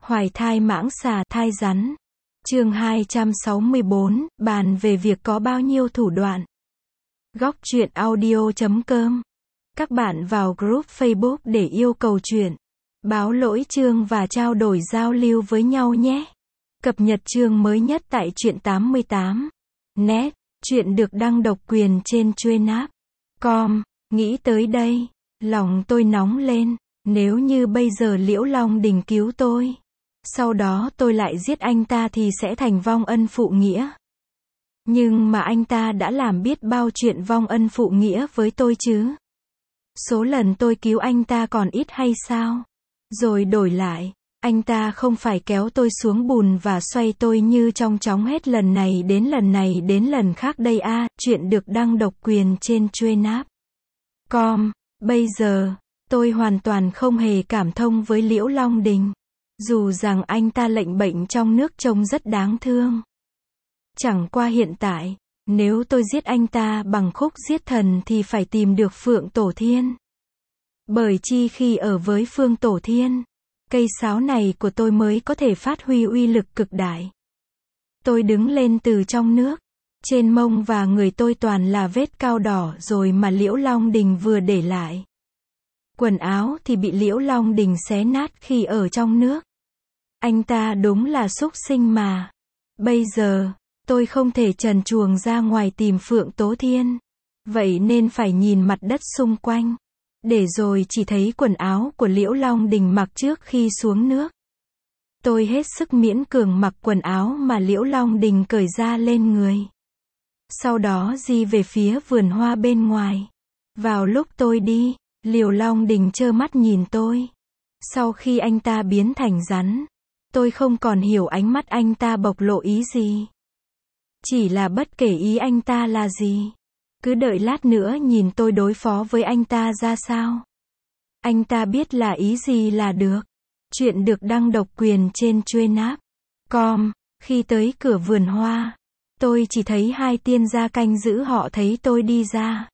Hoài thai mãng xà, thai rắn. Chương 264, bàn về việc có bao nhiêu thủ đoạn. Góc truyện audio.com. Các bạn vào group Facebook để yêu cầu truyện, báo lỗi chương và trao đổi giao lưu với nhau nhé. Cập nhật chương mới nhất tại truyện 88. Net, truyện được đăng độc quyền trên Truyện.com. Nghĩ tới đây, lòng tôi nóng lên. Nếu như bây giờ Liễu Long Đình cứu tôi, sau đó tôi lại giết anh ta thì sẽ thành vong ân phụ nghĩa. Nhưng mà anh ta đã làm biết bao chuyện vong ân phụ nghĩa với tôi chứ. Số lần tôi cứu anh ta còn ít hay sao? Rồi đổi lại, anh ta không phải kéo tôi xuống bùn và xoay tôi như trong chóng hết lần này đến lần khác đây à. Chuyện được đăng độc quyền trên Truyện.com. Bây giờ, tôi hoàn toàn không hề cảm thông với Liễu Long Đình. Dù rằng anh ta lệnh bệnh trong nước trông rất đáng thương. Chẳng qua hiện tại, nếu tôi giết anh ta bằng khúc giết thần thì phải tìm được Phượng Tổ Thiên. Bởi chi khi ở với Phương Tổ Thiên, cây sáo này của tôi mới có thể phát huy uy lực cực đại. Tôi đứng lên từ trong nước. Trên mông và người tôi toàn là vết cao đỏ rồi mà Liễu Long Đình vừa để lại. Quần áo thì bị Liễu Long Đình xé nát khi ở trong nước. Anh ta đúng là súc sinh mà. Bây giờ, tôi không thể trần truồng ra ngoài tìm Phượng Tố Thiên. Vậy nên phải nhìn mặt đất xung quanh. Để rồi chỉ thấy quần áo của Liễu Long Đình mặc trước khi xuống nước. Tôi hết sức miễn cường mặc quần áo mà Liễu Long Đình cởi ra lên người. Sau đó di về phía vườn hoa bên ngoài. Vào lúc tôi đi, Liễu Long Đình trơ mắt nhìn tôi. Sau khi anh ta biến thành rắn, tôi không còn hiểu ánh mắt anh ta bộc lộ ý gì. Chỉ là bất kể ý anh ta là gì, cứ đợi lát nữa nhìn tôi đối phó với anh ta ra sao. Anh ta biết là ý gì là được. Chuyện được đăng độc quyền trên Truyện.com. Khi tới cửa vườn hoa, tôi chỉ thấy hai tiên gia canh giữ họ thấy tôi đi ra.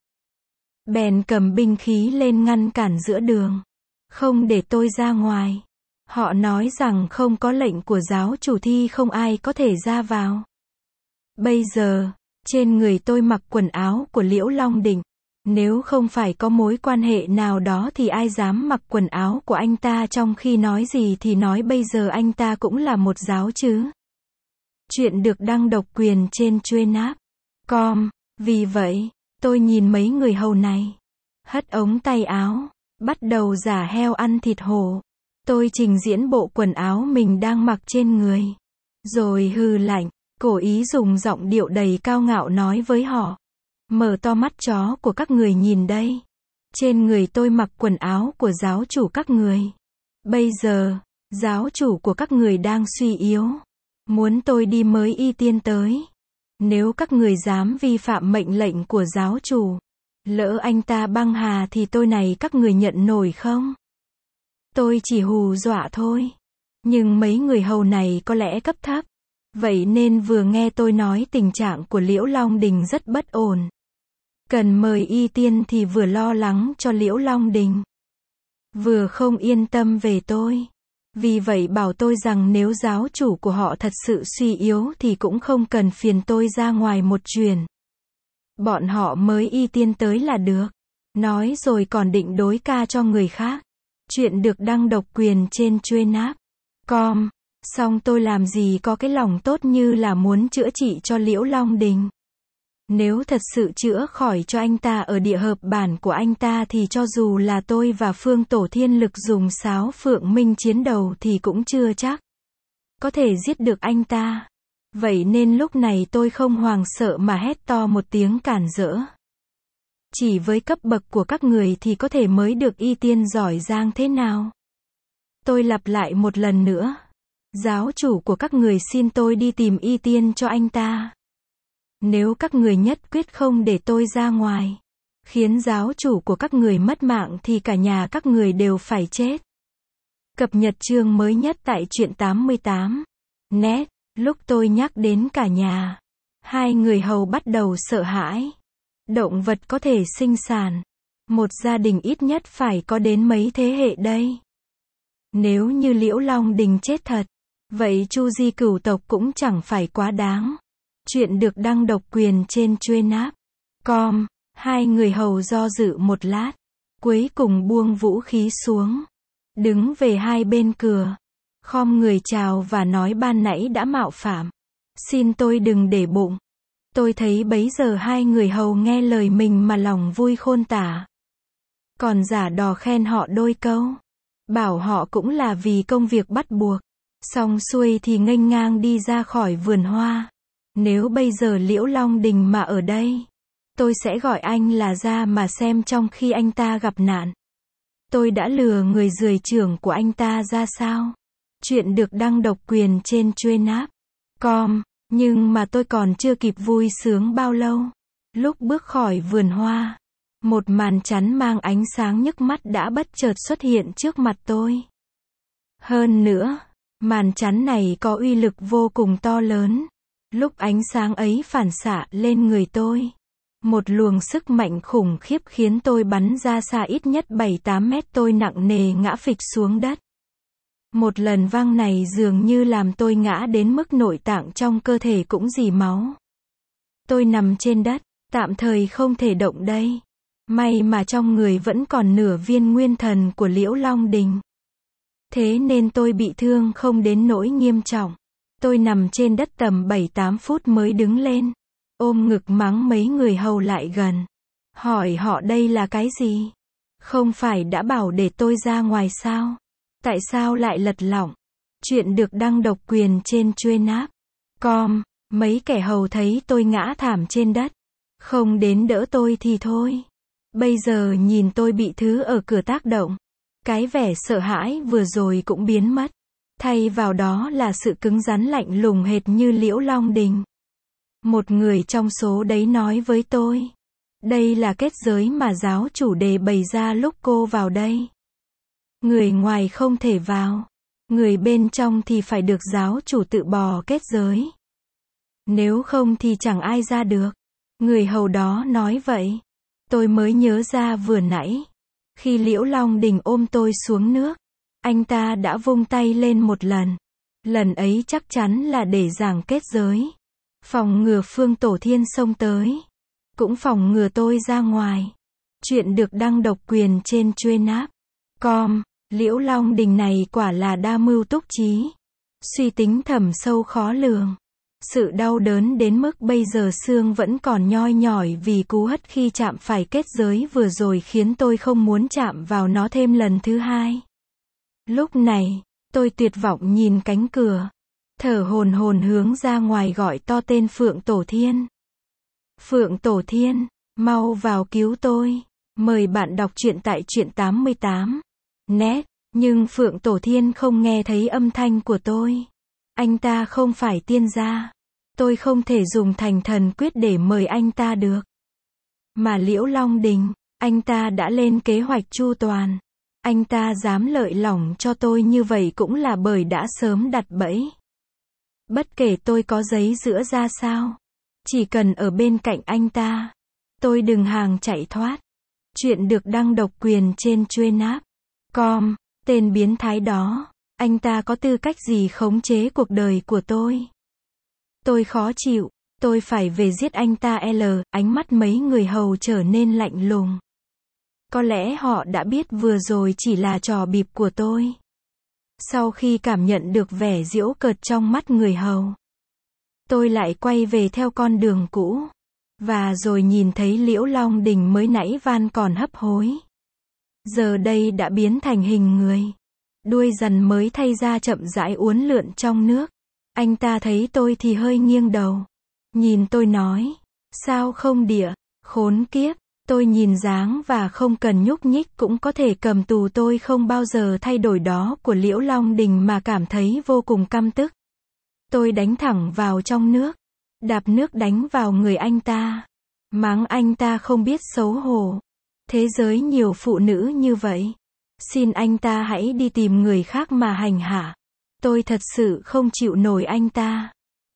Bèn cầm binh khí lên ngăn cản giữa đường, không để tôi ra ngoài. Họ nói rằng không có lệnh của giáo chủ thì không ai có thể ra vào. Bây giờ, trên người tôi mặc quần áo của Liễu Long Đình. Nếu không phải có mối quan hệ nào đó thì ai dám mặc quần áo của anh ta, trong khi nói gì thì nói bây giờ anh ta cũng là một giáo chứ. Chuyện được đăng độc quyền trên Truyện.com. Vì vậy, tôi nhìn mấy người hầu này, hất ống tay áo, bắt đầu giả heo ăn thịt hổ. Tôi trình diễn bộ quần áo mình đang mặc trên người. Rồi hừ lạnh, cố ý dùng giọng điệu đầy cao ngạo nói với họ. Mở to mắt chó của các người nhìn đây. Trên người tôi mặc quần áo của giáo chủ các người. Bây giờ, giáo chủ của các người đang suy yếu. Muốn tôi đi mới y tiên tới. Nếu các người dám vi phạm mệnh lệnh của giáo chủ, lỡ anh ta băng hà thì tôi này các người nhận nổi không? Tôi chỉ hù dọa thôi. Nhưng mấy người hầu này có lẽ cấp thấp. Vậy nên vừa nghe tôi nói tình trạng của Liễu Long Đình rất bất ổn. Cần mời y tiên thì vừa lo lắng cho Liễu Long Đình, vừa không yên tâm về tôi. Vì vậy bảo tôi rằng nếu giáo chủ của họ thật sự suy yếu thì cũng không cần phiền tôi ra ngoài một chuyến. Bọn họ mới y tiên tới là được. Nói rồi còn định đối ca cho người khác. Chuyện được đăng độc quyền trên Truyện.com. Xong tôi làm gì có cái lòng tốt như là muốn chữa trị cho Liễu Long Đình. Nếu thật sự chữa khỏi cho anh ta ở địa hợp bản của anh ta thì cho dù là tôi và Phương Tổ Thiên Lực dùng sáo Phượng Minh chiến đầu thì cũng chưa chắc có thể giết được anh ta. Vậy nên lúc này tôi không hoảng sợ mà hét to một tiếng cản rỡ. Chỉ với cấp bậc của các người thì có thể mới được y tiên giỏi giang thế nào? Tôi lặp lại một lần nữa. Giáo chủ của các người xin tôi đi tìm y tiên cho anh ta. Nếu các người nhất quyết không để tôi ra ngoài, khiến giáo chủ của các người mất mạng thì cả nhà các người đều phải chết. Cập nhật chương mới nhất tại Truyện 88. Net, lúc tôi nhắc đến cả nhà, hai người hầu bắt đầu sợ hãi. Động vật có thể sinh sản. Một gia đình ít nhất phải có đến mấy thế hệ đây. Nếu như Liễu Long Đình chết thật, vậy Chu Di cửu tộc cũng chẳng phải quá đáng. Chuyện được đăng độc quyền trên Chuyenap.com. Hai người hầu do dự một lát, cuối cùng buông vũ khí xuống, đứng về hai bên cửa, khom người chào và nói ban nãy đã mạo phạm. Xin tôi đừng để bụng. Tôi thấy bấy giờ hai người hầu nghe lời mình mà lòng vui khôn tả. Còn giả đò khen họ đôi câu, bảo họ cũng là vì công việc bắt buộc. Xong xuôi thì nghênh ngang đi ra khỏi vườn hoa. Nếu bây giờ Liễu Long Đình mà ở đây, tôi sẽ gọi anh là ra mà xem trong khi anh ta gặp nạn, tôi đã lừa người rười trưởng của anh ta ra sao. Chuyện được đăng độc quyền trên Chuyenap.com. Nhưng mà tôi còn chưa kịp vui sướng bao lâu. Lúc bước khỏi vườn hoa, một màn chắn mang ánh sáng nhức mắt đã bất chợt xuất hiện trước mặt tôi. Hơn nữa, màn chắn này có uy lực vô cùng to lớn. Lúc ánh sáng ấy phản xạ lên người tôi, một luồng sức mạnh khủng khiếp khiến tôi bắn ra xa ít nhất 7-8 mét, tôi nặng nề ngã phịch xuống đất. Một lần văng này dường như làm tôi ngã đến mức nội tạng trong cơ thể cũng rỉ máu. Tôi nằm trên đất, tạm thời không thể động đậy. May mà trong người vẫn còn nửa viên nguyên thần của Liễu Long Đình. Thế nên tôi bị thương không đến nỗi nghiêm trọng. Tôi nằm trên đất tầm 7-8 phút mới đứng lên, ôm ngực mắng mấy người hầu lại gần. Hỏi họ đây là cái gì? Không phải đã bảo để tôi ra ngoài sao? Tại sao lại lật lọng? Chuyện được đăng độc quyền trên Chuyenap.com. Mấy kẻ hầu thấy tôi ngã thảm trên đất, không đến đỡ tôi thì thôi. Bây giờ nhìn tôi bị thứ ở cửa tác động, cái vẻ sợ hãi vừa rồi cũng biến mất. Thay vào đó là sự cứng rắn lạnh lùng hệt như Liễu Long Đình. Một người trong số đấy nói với tôi, đây là kết giới mà giáo chủ đề bày ra lúc cô vào đây. Người ngoài không thể vào, người bên trong thì phải được giáo chủ tự bò kết giới. Nếu không thì chẳng ai ra được. Người hầu đó nói vậy. Tôi mới nhớ ra vừa nãy, khi Liễu Long Đình ôm tôi xuống nước, anh ta đã vung tay lên một lần. Lần ấy chắc chắn là để giằng kết giới, phòng ngừa Phương Tổ Thiên xông tới, cũng phòng ngừa tôi ra ngoài. Chuyện được đăng độc quyền trên Chuyenap.com. Liễu Long Đình này quả là đa mưu túc trí, suy tính thẳm sâu khó lường. Sự đau đớn đến mức bây giờ xương vẫn còn nhoi nhỏi vì cú hất khi chạm phải kết giới vừa rồi khiến tôi không muốn chạm vào nó thêm lần thứ hai. Lúc này, tôi tuyệt vọng nhìn cánh cửa, thở hổn hển hướng ra ngoài gọi to tên Phượng Tổ Thiên. Phượng Tổ Thiên, mau vào cứu tôi. Mời bạn đọc truyện tại truyện88net. Nhưng Phượng Tổ Thiên không nghe thấy âm thanh của tôi. Anh ta không phải tiên gia. Tôi không thể dùng thành thần quyết để mời anh ta được. Mà Liễu Long Đình, anh ta đã lên kế hoạch chu toàn. Anh ta dám lợi lỏng cho tôi như vậy cũng là bởi đã sớm đặt bẫy. Bất kể tôi có giấy giũa ra sao, chỉ cần ở bên cạnh anh ta, tôi đừng hòng chạy thoát. Chuyện được đăng độc quyền trên Chuyenap.com. Tên biến thái đó, anh ta có tư cách gì khống chế cuộc đời của tôi? Tôi khó chịu, tôi phải về giết anh ta. Ánh mắt mấy người hầu trở nên lạnh lùng. Có lẽ họ đã biết vừa rồi chỉ là trò bịp của tôi. Sau khi cảm nhận được vẻ giễu cợt trong mắt người hầu, tôi lại quay về theo con đường cũ. Và rồi nhìn thấy Liễu Long Đình mới nãy van còn hấp hối, giờ đây đã biến thành hình người. Đuôi rắn mới thay ra chậm rãi uốn lượn trong nước. Anh ta thấy tôi thì hơi nghiêng đầu, nhìn tôi nói, sao không địa, khốn kiếp. Tôi nhìn dáng và không cần nhúc nhích cũng có thể cầm tù tôi không bao giờ thay đổi đó của Liễu Long Đình mà cảm thấy vô cùng căm tức. Tôi đánh thẳng vào trong nước, đạp nước đánh vào người anh ta, mắng anh ta không biết xấu hổ. Thế giới nhiều phụ nữ như vậy, xin anh ta hãy đi tìm người khác mà hành hạ. Tôi thật sự không chịu nổi anh ta.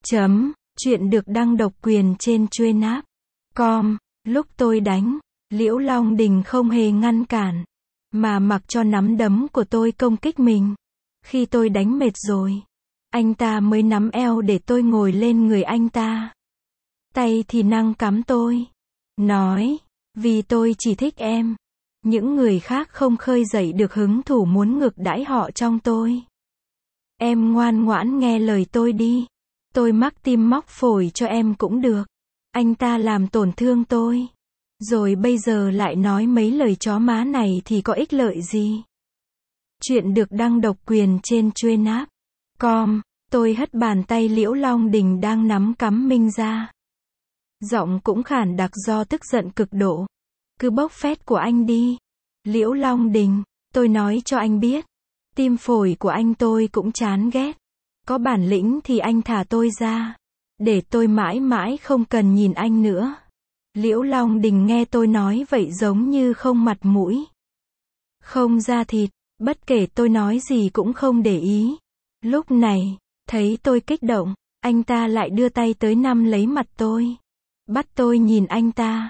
Chuyện được đăng độc quyền trên Chuyenap.com. Lúc tôi đánh, Liễu Long Đình không hề ngăn cản, mà mặc cho nắm đấm của tôi công kích mình. Khi tôi đánh mệt rồi, anh ta mới nắm eo để tôi ngồi lên người anh ta. Tay thì nâng cắm tôi. Nói, vì tôi chỉ thích em. Những người khác không khơi dậy được hứng thú muốn ngược đãi họ trong tôi. Em ngoan ngoãn nghe lời tôi đi. Tôi mắc tim móc phổi cho em cũng được. Anh ta làm tổn thương tôi. Rồi bây giờ lại nói mấy lời chó má này thì có ích lợi gì? Chuyện được đăng độc quyền trên Chuyên.com. Tôi hất bàn tay Liễu Long Đình đang nắm cắm Minh ra. Giọng cũng khản đặc do tức giận cực độ. Cứ bốc phét của anh đi. Liễu Long Đình, tôi nói cho anh biết. Tim phổi của anh tôi cũng chán ghét. Có bản lĩnh thì anh thả tôi ra. Để tôi mãi mãi không cần nhìn anh nữa. Liễu Long Đình nghe tôi nói vậy giống như không mặt mũi. Không da thịt, bất kể tôi nói gì cũng không để ý. Lúc này, thấy tôi kích động, anh ta lại đưa tay tới nắm lấy mặt tôi. Bắt tôi nhìn anh ta.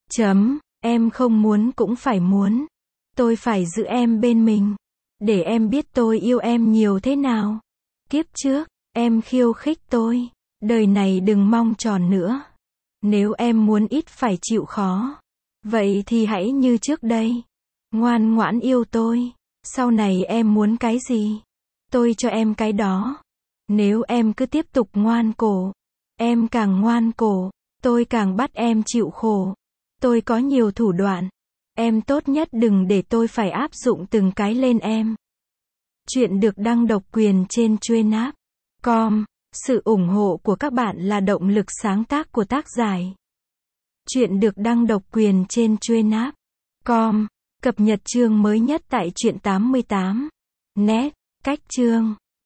Em không muốn cũng phải muốn. Tôi phải giữ em bên mình. Để em biết tôi yêu em nhiều thế nào. Kiếp trước, em khiêu khích tôi. Đời này đừng mong tròn nữa. Nếu em muốn ít phải chịu khó. Vậy thì hãy như trước đây. Ngoan ngoãn yêu tôi. Sau này em muốn cái gì? Tôi cho em cái đó. Nếu em cứ tiếp tục ngoan cổ. Em càng ngoan cổ. Tôi càng bắt em chịu khổ. Tôi có nhiều thủ đoạn. Em tốt nhất đừng để tôi phải áp dụng từng cái lên em. Chuyện được đăng độc quyền trên Chuyên.com. Sự ủng hộ của các bạn là động lực sáng tác của tác giả. Chuyện được đăng độc quyền trên Chuyên.com. Cập nhật chương mới nhất tại truyện 88. Net. Cách chương